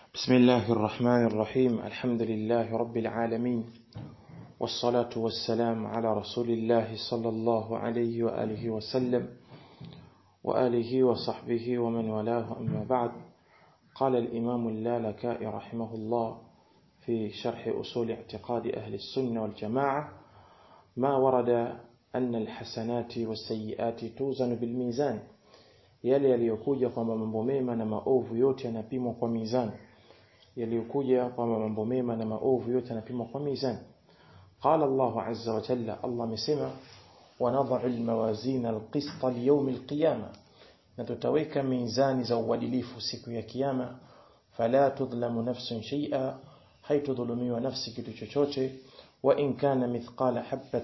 بسم الله الرحمن الرحيم. الحمد لله رب العالمين، والصلاة والسلام على رسول الله صلى الله عليه وآله وسلم وآله وصحبه ومن والاه، أما بعد. قال الإمام اللالكائي رحمه الله في شرح أصول اعتقاد أهل السنة والجماعة: ما ورد أن الحسنات والسيئات توزن بالميزان، yale yaliyokuja kwamba mambo mema na maovu yote yanapimwa kwa mizani, yaliyokuja kwamba mambo mema na maovu yote yanapimwa kwa mizani. Qala Allah azza wa jalla, Allah amesema: wa nadha'u al-mawazin al-qist li-yawm al-qiyamah, na tutaweka mizani za uadilifu siku ya kiyama. Fala tudhlamu nafsun shay'a, haitudhulumiwa nafsi kitu chochote. Wa in kana mithqala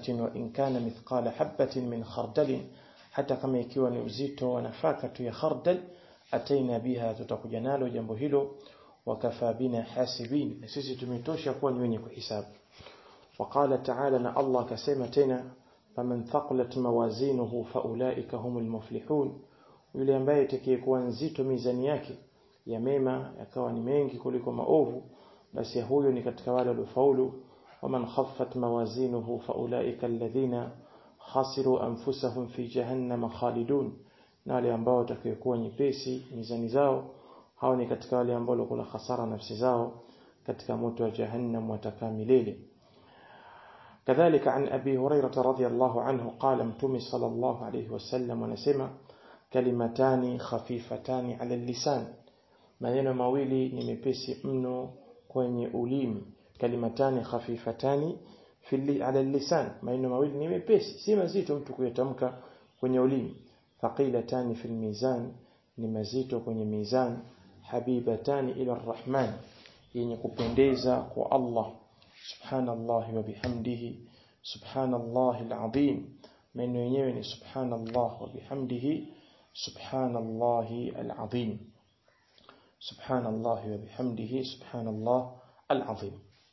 habatin min khardalin, hata kama ikiwa ni uzito wa nafaka tu ya khardal, ataina biha, tutakuja nalo jambo hilo. Wakafa bina hasibin, na sisi tumetosha kuwa ni wenye kuhisabu. Waqala ta'ala, na Allah kasema tena: faman thaqulat mawazinuhu faulaika humul muflihun, yule ambaye itakayekuwa nzito mizani yake ya mema yakawa ni mengi kuliko maovu, basi huyo ni katika wale waliofaulu. Waman khaffat mawazinuhu faulaika alladhina khasiru anfusahum fi jahannam khalidun, na wale ambao watakayekuwa nyepesi mizani zao, hao ni katika wale ambao kuna hasara nafsi zao katika moto wa jahannam, watakaa milele. Kadhalika an Abi Hurairah radhiyallahu anhu qala, Mtume sallallahu alayhi wasallam anasema: kalimatani khafifatani ala al-lisan, maneno mawili ni mepesi mno kwenye ulimi. Kalimatani khafifatani ala al-lisan, maneno mawili ni mepesi, si mazito mtu kuyatamka kwenye ulimi. Thaqilatani fil mizan, ni mazito kwenye mizan. Habibatani ila ar-rahman, yenye kupendeza kwa Allah. Subhanallahi wa bihamdihi, subhanallahi al-azim, maneno yenyewe ni subhanallah wa bihamdihi, subhanallahi al-azim, subhanallahi wa bihamdihi, subhanallah al-azim.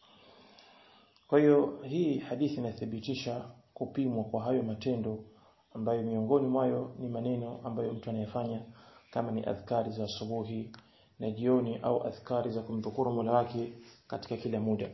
Kwa hiyo hii hadithi inathibitisha kupimwa kwa hayo matendo ambayo miongoni mwayo ni maneno ambayo mtu anayefanya, kama ni adhkari za asubuhi na jioni au adhkari za kumdhukuru Mola wake katika kila muda.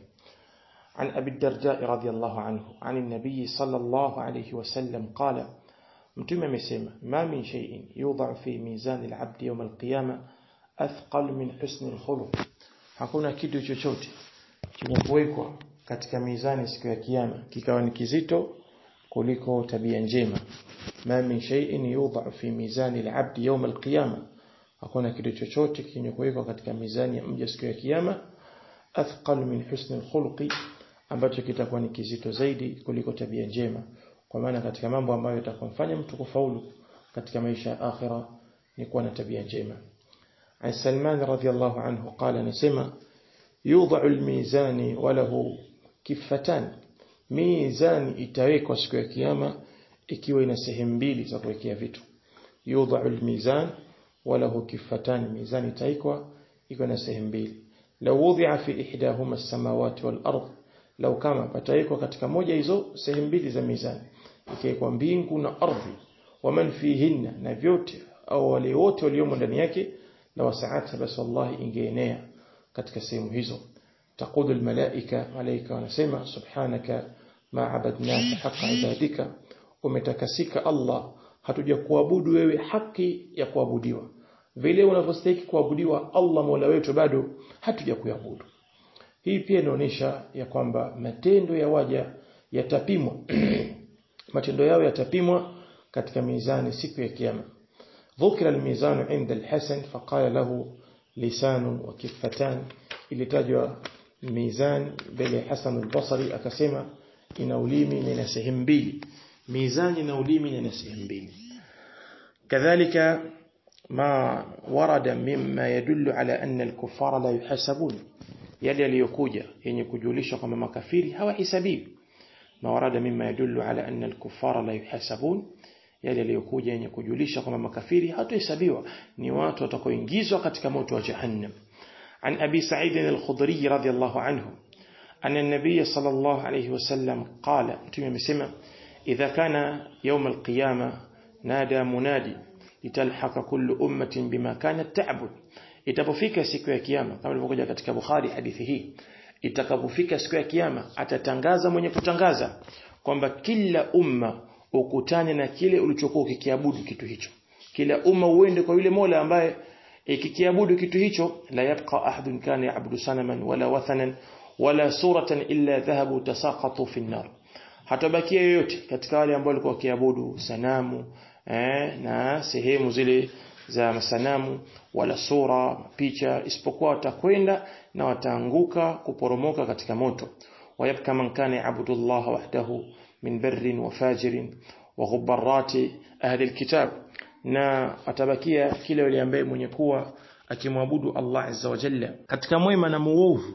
An Abi Darda radhiyallahu anhu an an-nabiy sallallahu alayhi wasallam qala, Mtume amesema: ma min shay'in yudha fi mizan al-'abd yawm al-qiyamah athqal min husn al-khuluq, hakuna kitu chochote chenye kuwekwa katika mizani siku ya kiyama kikawa ni kizito kuliko tabia njema. Ma min shay'in yudha fi mizan al-'abd yawm al-qiyamah, hakuna kitu chochote chenye kuwekwa katika mizani ya mja siku ya kiyama athqal min husn al-khuluqi, ambacho kitakuwa ni kizito zaidi kuliko tabia njema. Kwa maana katika mambo ambayo yatakumfanya mtu kufaulu katika maisha ya akhira ni kuwa na tabia njema. An Salman radhiyallahu anhu qala, nasema: yudha'u al-mizani wa lahu kiffatan, mizani itawekwa siku ya kiyama ikiwa ina sehemu mbili za kuwekea vitu. Yudha'u al-mizan wa lahu kiffatan, mizani itaikwa iko na sehemu mbili. Law wudi'a fi ihdahuma as-samawati wal ardh, law kama pataikwa katika moja hizo sehemu mbili za mizani, ikiwa mbingu na ardhi, wa man fihinna, na vyote au wale wote waliomo ndani yake, la wasa'at, basi wallahi ingeenea katika sehemu hizo. Taqulu al-malaika, malaika wanasema: subhanaka ma abadnaka haqqa ibadika, umetakasika Allah, hatuja kuabudu wewe haki ya kuabudiwa, vile unavyostahili kuabudiwa Allah Mola wetu bado hatuja kuabudu. Hii pia inaonyesha ya kwamba matendo ya waja yatapimwa matendo yao yatapimwa katika mizani siku ya kiyama. Dhukira al-mizanu inda al-Hasan faqala lahu lisanun wa kiffatan, ilitajwa mizani mbele Hasan al-Basri akasema ina ulimi na sehemu mbili. Mizani na ulimi na sehemu mbili. Kadhalika ma warada mimma yadullu ala anna al-kuffara la yuhasabun, yale yaliyokuja yenye kujulisha kwamba makafiri hawahesabiwi. Ma warada mimma yadullu ala anna al-kuffara la yuhasabun, yale yaliyokuja yenye kujulisha kwamba makafiri hatahesabiwa, ni watu watakaoingizwa katika moto wa jahannam. An Abi Sa'id al-Khudri radhiyallahu anhu anna an-nabiy sallallahu alayhi wasallam qala, Mtume amesema: idha kana yawm al-qiyamah nada munadi litalhaqa kullu ummatin bima kanat ta'bud, itapofika siku ya kiyama kama ilivyokuja katika Bukhari hadithi hii, itakapofika siku ya kiyama atatangaza mwenye kutangaza kwamba kila umma ukutane na kile ulichokuwa ukikiabudu kitu hicho. Kila umma uende kwa yule Mola ambaye ikikiabudu kitu hicho. La yabqa ahadun kana ya'budu sanaman wala wathanan wala suratan illa dhahabu tasaqatu fi an-nar. Hatabakia yoyote katika wale ambao walikuwa wakiabudu sanamu na sehemu zile za masanamu wala sura picha, isipokuwa watakwenda na wataanguka kuporomoka katika moto. Wayabka man kana ya'budu Allah wahdahu min barrin wa fajirin wa ghubbarati ahli alkitab, na atabakia kile yule ambaye mwenye kuwa akimwabudu Allah azza wa jalla katika mwema na muovu,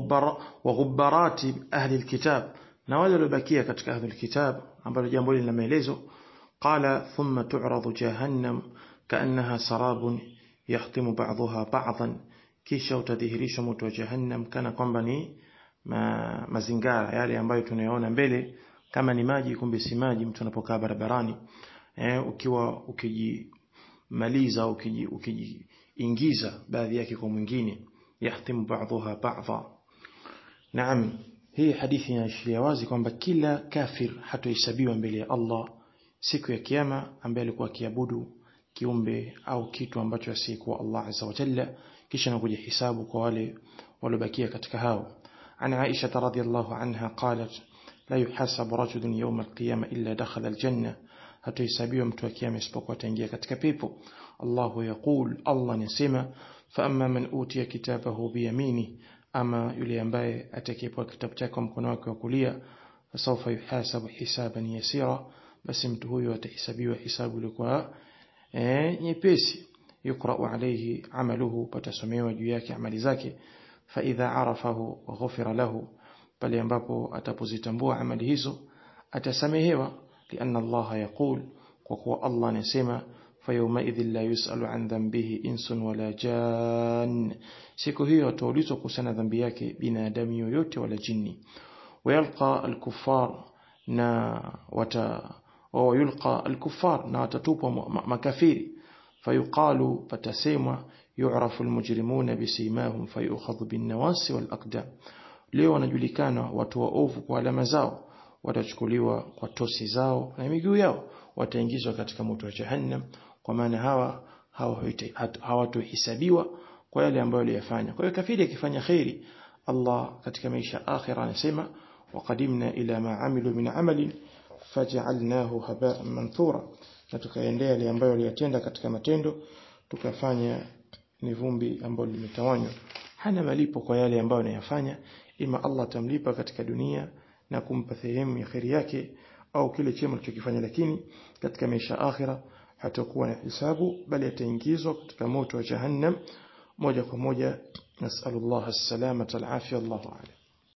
wa ghubbarati ahli alkitab, na wale waliobakia katika ahli alkitab, ambalo jambo lina maelezo. Qala thumma tu'radu jahannam kaannaha sarabun yahtimu ba'daha ba'dan, kisha utadhihirisha moto wa jahannam kana kwamba ni mazingara yale ambayo tunayaona mbele kama ni maji, kumbe si maji. Mtu anapokaa barabarani ukiwa ukijimaliza ukijiingiza baadhi yake kwa mwingine, yahtimu ba'daha ba'dha. Naam, hii hadithi inaashiria wazi kwamba kila kafir hatohesabiwa mbele ya Allah siku ya kiyama, ambaye alikuwa akiabudu kiumbe au kitu ambacho asiyekuwa Allah azza wa jalla, kisha nakuja hisabu kwa wale waliobakia katika hao. Ana Aisha radhiyallahu anha qalat la yuhasabu rajulun yawm al-qiyamah illa dakhala al-janna, hatohesabiwa mtu wa kiyama isipokuwa ataingia katika pepo. Allahu yaqul, Allah anasema, fa amma man utiya kitabahu biyamini, ama yule ambaye atakayepewa kitabu chake kwa mkono wake wa kulia, fasawfa yuhasabu hisaban yasira, basi mtu huyo atahesabiwa hisabu ilikuwa nyepesi. Yuqra'u alayhi amaluhu, patasomewa juu yake amali zake. Fa idha arafahu wa ghufira lahu, pale ambapo atapozitambua amali hizo atasamehewa. Lianna Allah yaqul, kwa kuwa Allah anasema, fa yawma idhil la yus'alu an dhanbihi insun wala jan, siku hiyo ataulizwa kuhusiana dhambi yake binadamu yoyote wala jini. Wayalqa al-kuffar, na yulqa al-kuffar, na watatupwa makafiri. Fayuqalu, patasemwa, yu'rafu al-mujrimuna bisimahum fayukhadhu bin-nawasi wal-aqdam, leo wanajulikana watu waovu kwa alama zao, watachukuliwa kwa tosi zao na miguu yao, wataingizwa katika moto wa jahannam. Kwa maana hawa hawatohesabiwa kwa yale ambayo waliyafanya. Kwa hiyo kafiri akifanya khairi, Allah katika maisha akhira anasema, waqadimna ila ma amilu min amalin faj'alnahu haba'an manthura, na tukaendea yale ambayo waliyatenda katika matendo tukafanya ni vumbi ambalo limetawanywa. Hana malipo kwa yale ambayo anayafanya, ima Allah tamlipa katika dunia na kumpa sehemu ya khairi yake au kile chema alichokifanya, lakini katika maisha akhira hatakuwa na hisabu, bali ataingizwa katika moto wa jahannam moja kwa moja. Nasallallahu as-salamata wal afia. Allahu a'lam.